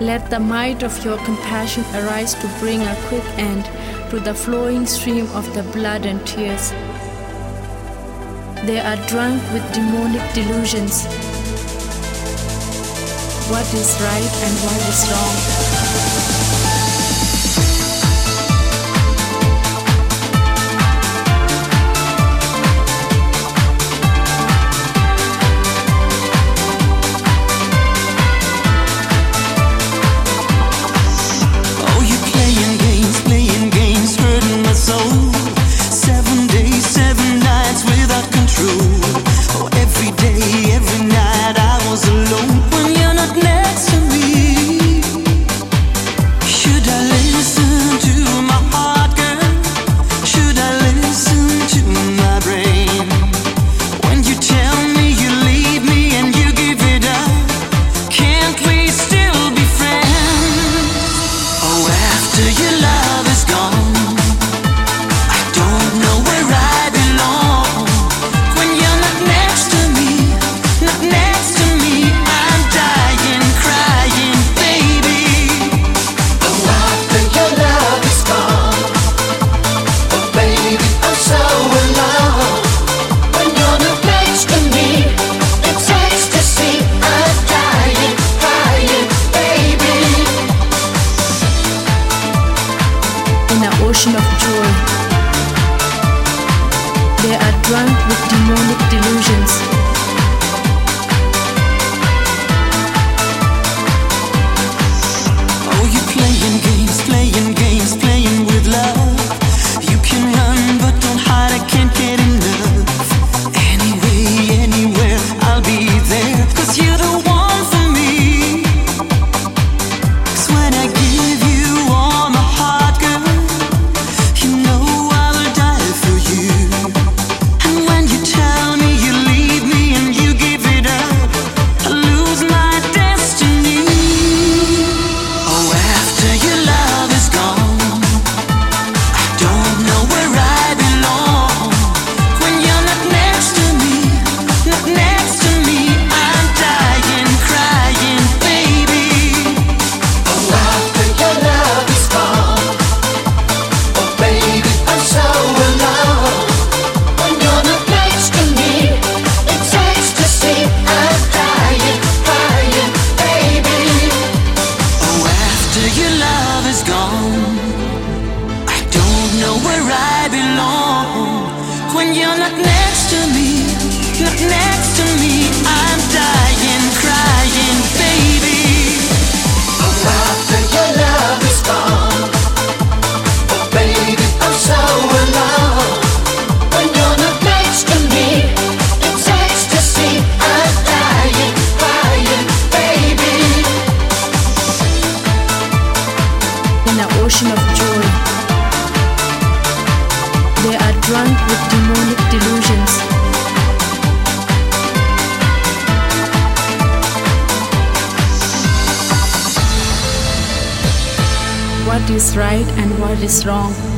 Let the might of your compassion arise to bring a quick end to the flowing stream of the blood and tears. They are drunk with demonic delusions. What is right and what is wrong? Ocean of joy. They are drunk with demonic delusions. Oh, you're playing games, playing with love. You can run, but don't hide, I can't get enough. Anyway, anywhere, I'll be there, 'cause you're the one for me. 'Cause when I give you all my heart, girl, when you're not next to me, not next to me, I'm dying, crying, baby. Oh, after your love is gone, oh baby, I'm so alone. When you're not next to me, it's ecstasy, I'm dying, crying, baby. In an ocean of joy, they are drunk with demonic delusions. What is right and what is wrong?